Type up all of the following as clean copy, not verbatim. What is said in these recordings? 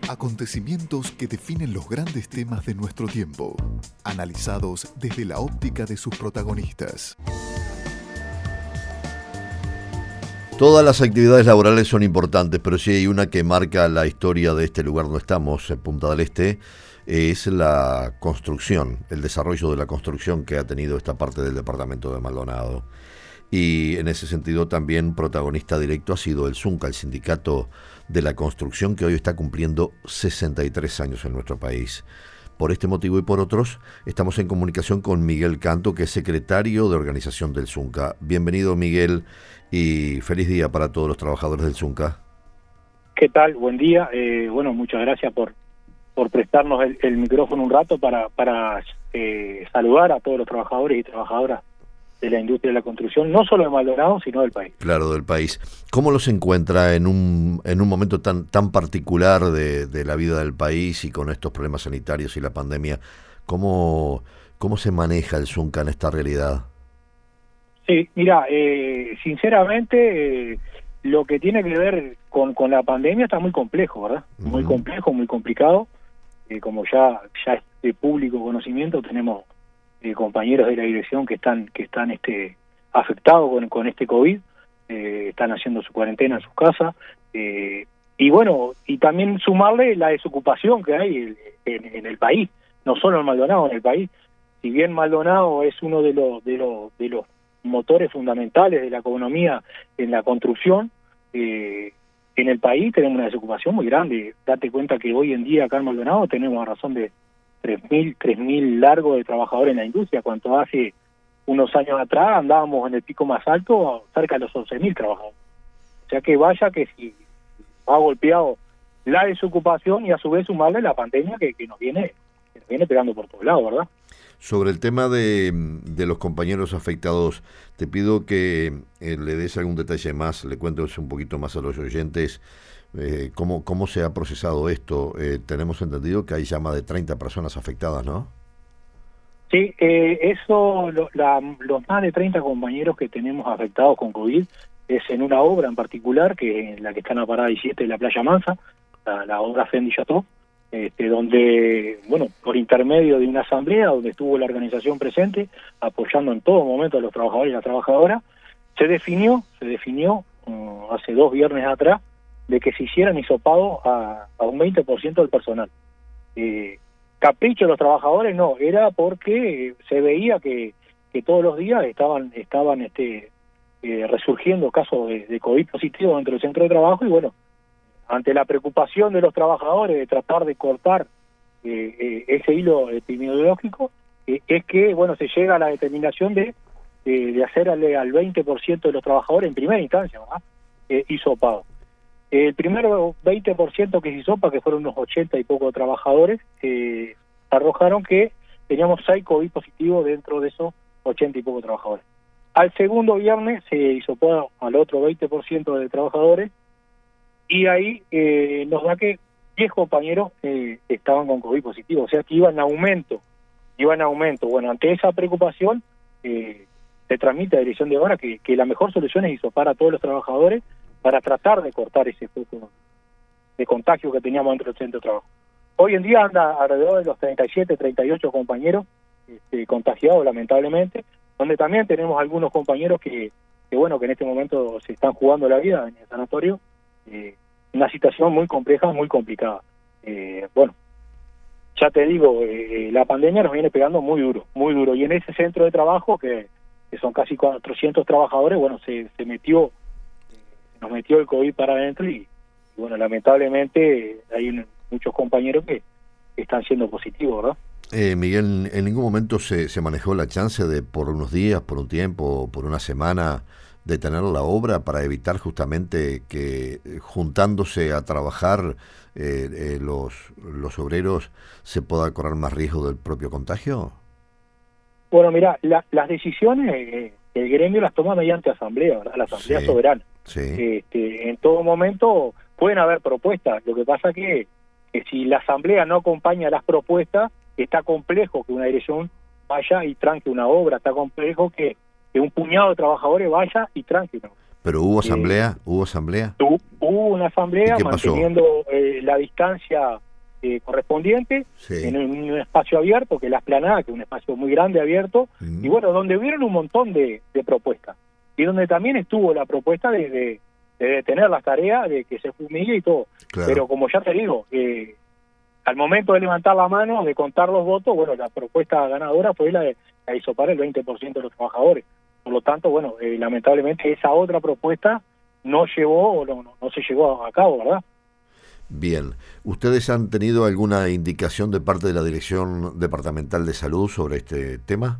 Acontecimientos que definen los grandes temas de nuestro tiempo, analizados desde la óptica de sus protagonistas. Todas las actividades laborales son importantes, pero sí hay una que marca la historia de este lugar donde estamos, en Punta del Este, es la construcción, el desarrollo de la construcción que ha tenido esta parte del departamento de Maldonado. Y en ese sentido también protagonista directo ha sido el ZUNCA, el sindicato de la construcción, que hoy está cumpliendo 63 años en nuestro país. Por este motivo y por otros, estamos en comunicación con Miguel Canto, que es secretario de organización del ZUNCA. Bienvenido, Miguel, y feliz día para todos los trabajadores del ZUNCA. ¿Qué tal? Buen día. Muchas gracias por prestarnos el micrófono un rato para saludar a todos los trabajadores y trabajadoras de la industria de la construcción, no solo de Maldonado, sino del país. Claro, del país. ¿Cómo los encuentra en un momento tan particular de la vida del país y con estos problemas sanitarios y la pandemia? ¿Cómo se maneja el ZUNCA en esta realidad? Sí, mira, sinceramente, lo que tiene que ver con la pandemia está muy complejo, ¿verdad? Uh-huh. Muy complejo, muy complicado. Como ya es de público conocimiento, tenemos compañeros de la dirección que están afectados con este COVID, están haciendo su cuarentena en sus casas, y también sumarle la desocupación que hay en el país, no solo en Maldonado, en el país. Si bien Maldonado es uno de los motores fundamentales de la economía en la construcción, en el país tenemos una desocupación muy grande. Date cuenta que hoy en día acá en Maldonado tenemos a razón de 3.000 largos de trabajadores en la industria, cuando hace unos años atrás andábamos en el pico más alto, cerca de los 11.000 trabajadores. O sea que vaya que si ha golpeado la desocupación y a su vez sumarle la pandemia que nos viene pegando por todos lados, ¿verdad? Sobre el tema de los compañeros afectados, te pido que le des algún detalle más, le cuentes un poquito más a los oyentes cómo se ha procesado esto. Tenemos entendido que hay ya más de 30 personas afectadas, ¿no? Sí, los más de 30 compañeros que tenemos afectados con COVID es en una obra en particular, que es la que está en la parada 17 de la Playa Mansa, la obra Fendi Chateau, donde, por intermedio de una asamblea donde estuvo la organización presente, apoyando en todo momento a los trabajadores y las trabajadoras, se definió hace 2 viernes atrás de que se hicieran hisopados a un 20% del personal. Capricho de los trabajadores no, era porque se veía que todos los días estaban resurgiendo casos de COVID positivo dentro del centro de trabajo, y ante la preocupación de los trabajadores de tratar de cortar ese hilo epidemiológico, es que se llega a la determinación de hacerle al 20% de los trabajadores en primera instancia, ¿verdad? Hisopado. El primer 20% que se hisopa, que fueron unos 80 y poco trabajadores, arrojaron que teníamos 6 COVID positivos dentro de esos 80 y poco trabajadores. Al segundo viernes se hisopó al otro 20% de trabajadores, y ahí nos da que 10 compañeros estaban con COVID positivo, o sea que iban en aumento. Bueno, ante esa preocupación se transmite a la dirección de obra que la mejor solución es hisopar a todos los trabajadores para tratar de cortar ese foco de contagio que teníamos dentro del centro de trabajo. Hoy en día anda alrededor de los 37, 38 compañeros contagiados, lamentablemente, donde también tenemos algunos compañeros que en este momento se están jugando la vida en el sanatorio. Una situación muy compleja, muy complicada. Ya te digo, la pandemia nos viene pegando muy duro, y en ese centro de trabajo, que son casi 400 trabajadores, nos metió el COVID para adentro, y lamentablemente hay muchos compañeros que están siendo positivos, ¿verdad? Miguel, ¿en ningún momento se manejó la chance de, por unos días, por un tiempo, por una semana, detener la obra para evitar justamente que juntándose a trabajar los obreros se pueda correr más riesgo del propio contagio? Bueno, mira, las decisiones el gremio las toma mediante asamblea, ¿verdad? La asamblea soberana. Sí. En todo momento pueden haber propuestas. Lo que pasa que si la asamblea no acompaña las propuestas, está complejo que una dirección vaya y tranque una obra, está complejo que un puñado de trabajadores vaya y tranque una obra. ¿Pero hubo asamblea? ¿Hubo asamblea? Hubo una asamblea manteniendo la distancia correspondiente, sí, en un espacio abierto, que es la Esplanada, que es un espacio muy grande abierto, y bueno, donde hubieron un montón de propuestas, y donde también estuvo la propuesta de detener las tareas, de que se fumigue y todo. claro. Pero como ya te digo, al momento de levantar la mano, de contar los votos, bueno, la propuesta ganadora fue la de hisopar el 20% de los trabajadores. Por lo tanto, bueno, lamentablemente esa otra propuesta no llegó, o no se llegó a cabo, ¿verdad? Bien. ¿Ustedes han tenido alguna indicación de parte de la Dirección Departamental de Salud sobre este tema?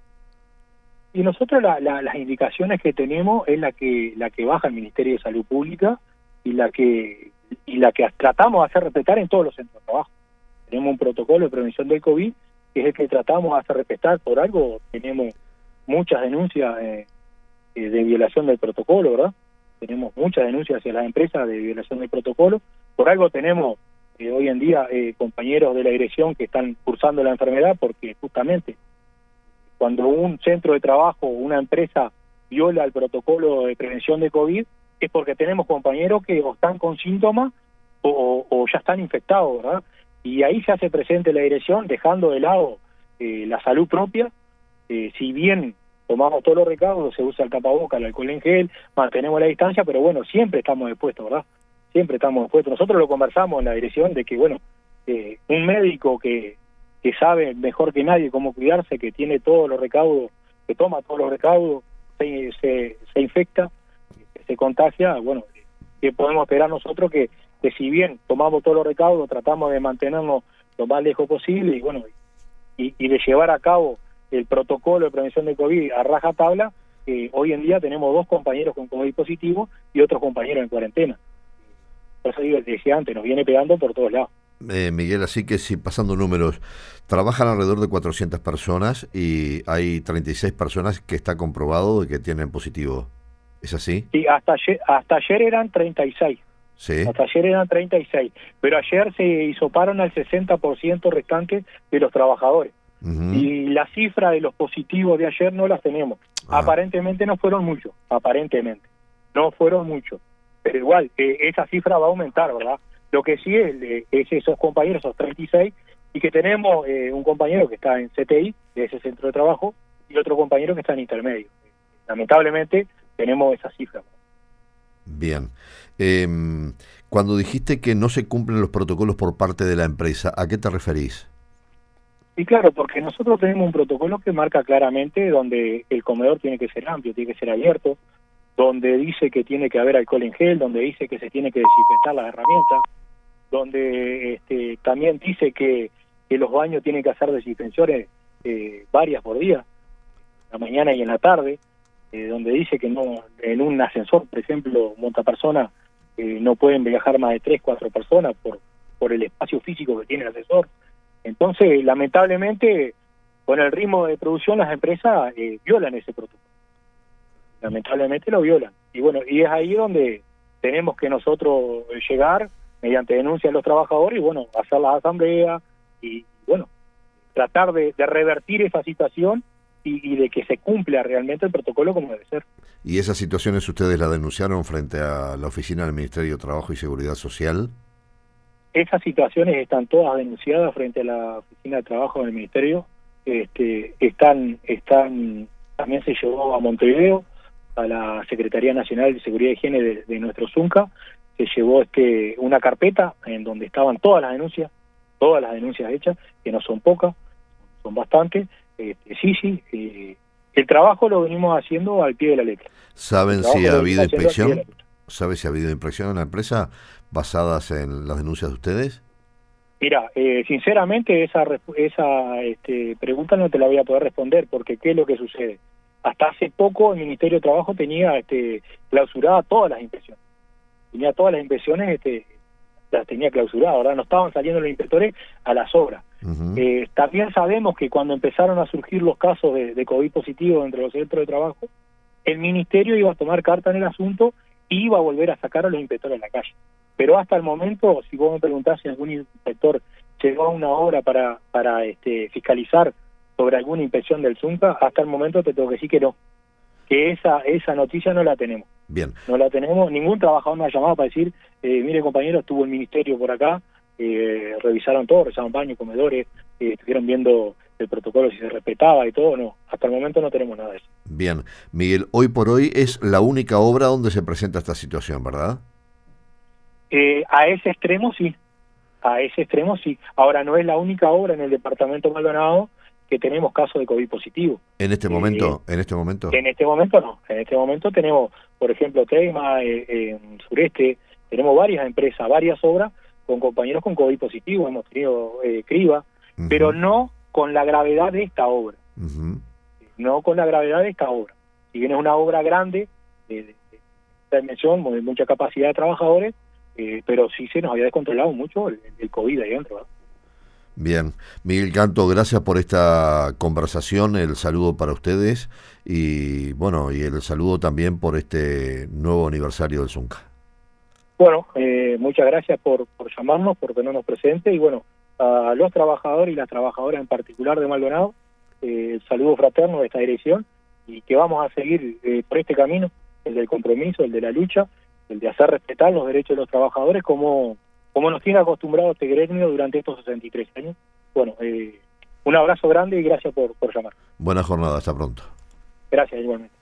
Y nosotros las indicaciones que tenemos es la que baja el Ministerio de Salud Pública y la que tratamos de hacer respetar en todos los centros de trabajo. Tenemos un protocolo de prevención del COVID, que es el que tratamos de hacer respetar. Por algo tenemos muchas denuncias de violación del protocolo, ¿verdad? Tenemos muchas denuncias hacia las empresas de violación del protocolo. Por algo tenemos hoy en día compañeros de la dirección que están cursando la enfermedad, porque justamente cuando un centro de trabajo o una empresa viola el protocolo de prevención de COVID, es porque tenemos compañeros que o están con síntomas o ya están infectados, ¿verdad? Y ahí se hace presente la dirección, dejando de lado la salud propia. Si bien tomamos todos los recaudos, se usa el tapabocas, el alcohol en gel, mantenemos la distancia, pero bueno, siempre estamos expuestos, ¿verdad? Siempre estamos expuestos. Nosotros lo conversamos en la dirección de que, bueno, un médico que sabe mejor que nadie cómo cuidarse, que tiene todos los recaudos, que toma todos los recaudos, se infecta, se contagia, bueno, ¿qué podemos esperar nosotros? Que si bien tomamos todos los recaudos, tratamos de mantenernos lo más lejos posible, y bueno, y de llevar a cabo el protocolo de prevención de COVID a rajatabla. Hoy en día tenemos 2 compañeros con COVID positivo y otros compañeros en cuarentena. Por eso digo, decía antes, nos viene pegando por todos lados. Miguel, así que si pasando números, trabajan alrededor de 400 personas y hay 36 personas que está comprobado que tienen positivo. ¿Es así? Sí, hasta ayer eran 36. Sí. Hasta ayer eran 36, pero ayer se hisoparon al 60% restante de los trabajadores. Y la cifra de los positivos de ayer no las tenemos. Aparentemente no fueron muchos, pero igual, esa cifra va a aumentar, ¿verdad? Lo que sí es esos compañeros, esos 36, y que tenemos un compañero que está en CTI, de ese centro de trabajo, y otro compañero que está en intermedio. Lamentablemente tenemos esa cifra. Bien. Cuando dijiste que no se cumplen los protocolos por parte de la empresa, ¿a qué te referís? Y claro, porque nosotros tenemos un protocolo que marca claramente donde el comedor tiene que ser amplio, tiene que ser abierto, donde dice que tiene que haber alcohol en gel, donde dice que se tiene que desinfectar las herramientas, donde también dice que los baños tienen que hacer desinfecciones varias por día, en la mañana y en la tarde, donde dice que no, en un ascensor, por ejemplo, montapersonas, no pueden viajar más de 3-4 personas por el espacio físico que tiene el ascensor. Entonces, lamentablemente, con el ritmo de producción, las empresas violan ese protocolo. Lamentablemente lo violan. Y bueno, y es ahí donde tenemos que nosotros llegar, mediante denuncia de los trabajadores, y bueno, hacer las asambleas, y bueno, tratar de revertir esa situación y de que se cumpla realmente el protocolo como debe ser. ¿Y esas situaciones ustedes la denunciaron frente a la oficina del Ministerio de Trabajo y Seguridad Social? Esas situaciones están todas denunciadas frente a la oficina de trabajo del Ministerio. También se llevó a Montevideo, a la Secretaría Nacional de Seguridad y Higiene de nuestro ZUNCA, se llevó una carpeta en donde estaban todas las denuncias hechas, que no son pocas, son bastantes. El trabajo lo venimos haciendo al pie de la letra. ¿Saben si ha habido inspección? ¿Sabe si ha habido inspección en la empresa basadas en las denuncias de ustedes? Mira, sinceramente esa pregunta no te la voy a poder responder, porque ¿qué es lo que sucede? Hasta hace poco el Ministerio de Trabajo tenía clausuradas todas las inspecciones. Las tenía clausuradas, ¿verdad? No estaban saliendo los inspectores a las obras. También sabemos que cuando empezaron a surgir los casos de COVID positivo entre los centros de trabajo, el Ministerio iba a tomar carta en el asunto y iba a volver a sacar a los inspectores a la calle. Pero hasta el momento, si vos me preguntás si algún inspector llegó a una obra para fiscalizar sobre alguna inspección del ZUNCA, hasta el momento te tengo que decir que no, que esa noticia no la tenemos. Bien. No la tenemos, ningún trabajador me ha llamado para decir, mire compañero, estuvo el ministerio por acá, revisaron todo, revisaron baños, comedores, estuvieron viendo el protocolo si se respetaba y todo. No, hasta el momento no tenemos nada de eso. Bien, Miguel, hoy por hoy es la única obra donde se presenta esta situación, ¿verdad? A ese extremo sí, Ahora no es la única obra en el departamento Maldonado que tenemos casos de COVID positivo. ¿En este momento? ¿En este momento? En este momento no. En este momento tenemos, por ejemplo, Teima, en Sureste, tenemos varias empresas, varias obras con compañeros con COVID positivo. Hemos tenido criba, pero no con la gravedad de esta obra. No con la gravedad de esta obra. Si bien es una obra grande, de dimensión, de mucha capacidad de trabajadores, pero sí se nos había descontrolado mucho el COVID ahí adentro, ¿verdad? Bien, Miguel Canto, gracias por esta conversación, el saludo para ustedes y bueno, y el saludo también por este nuevo aniversario del Zunca. Bueno, muchas gracias por llamarnos, por tenernos presentes y bueno, a los trabajadores y las trabajadoras en particular de Maldonado, el saludo fraterno de esta dirección y que vamos a seguir por este camino, el del compromiso, el de la lucha, el de hacer respetar los derechos de los trabajadores como nos tiene acostumbrado este gremio durante estos 63 años. Bueno, un abrazo grande y gracias por llamar. Buena jornada, hasta pronto. Gracias, igualmente.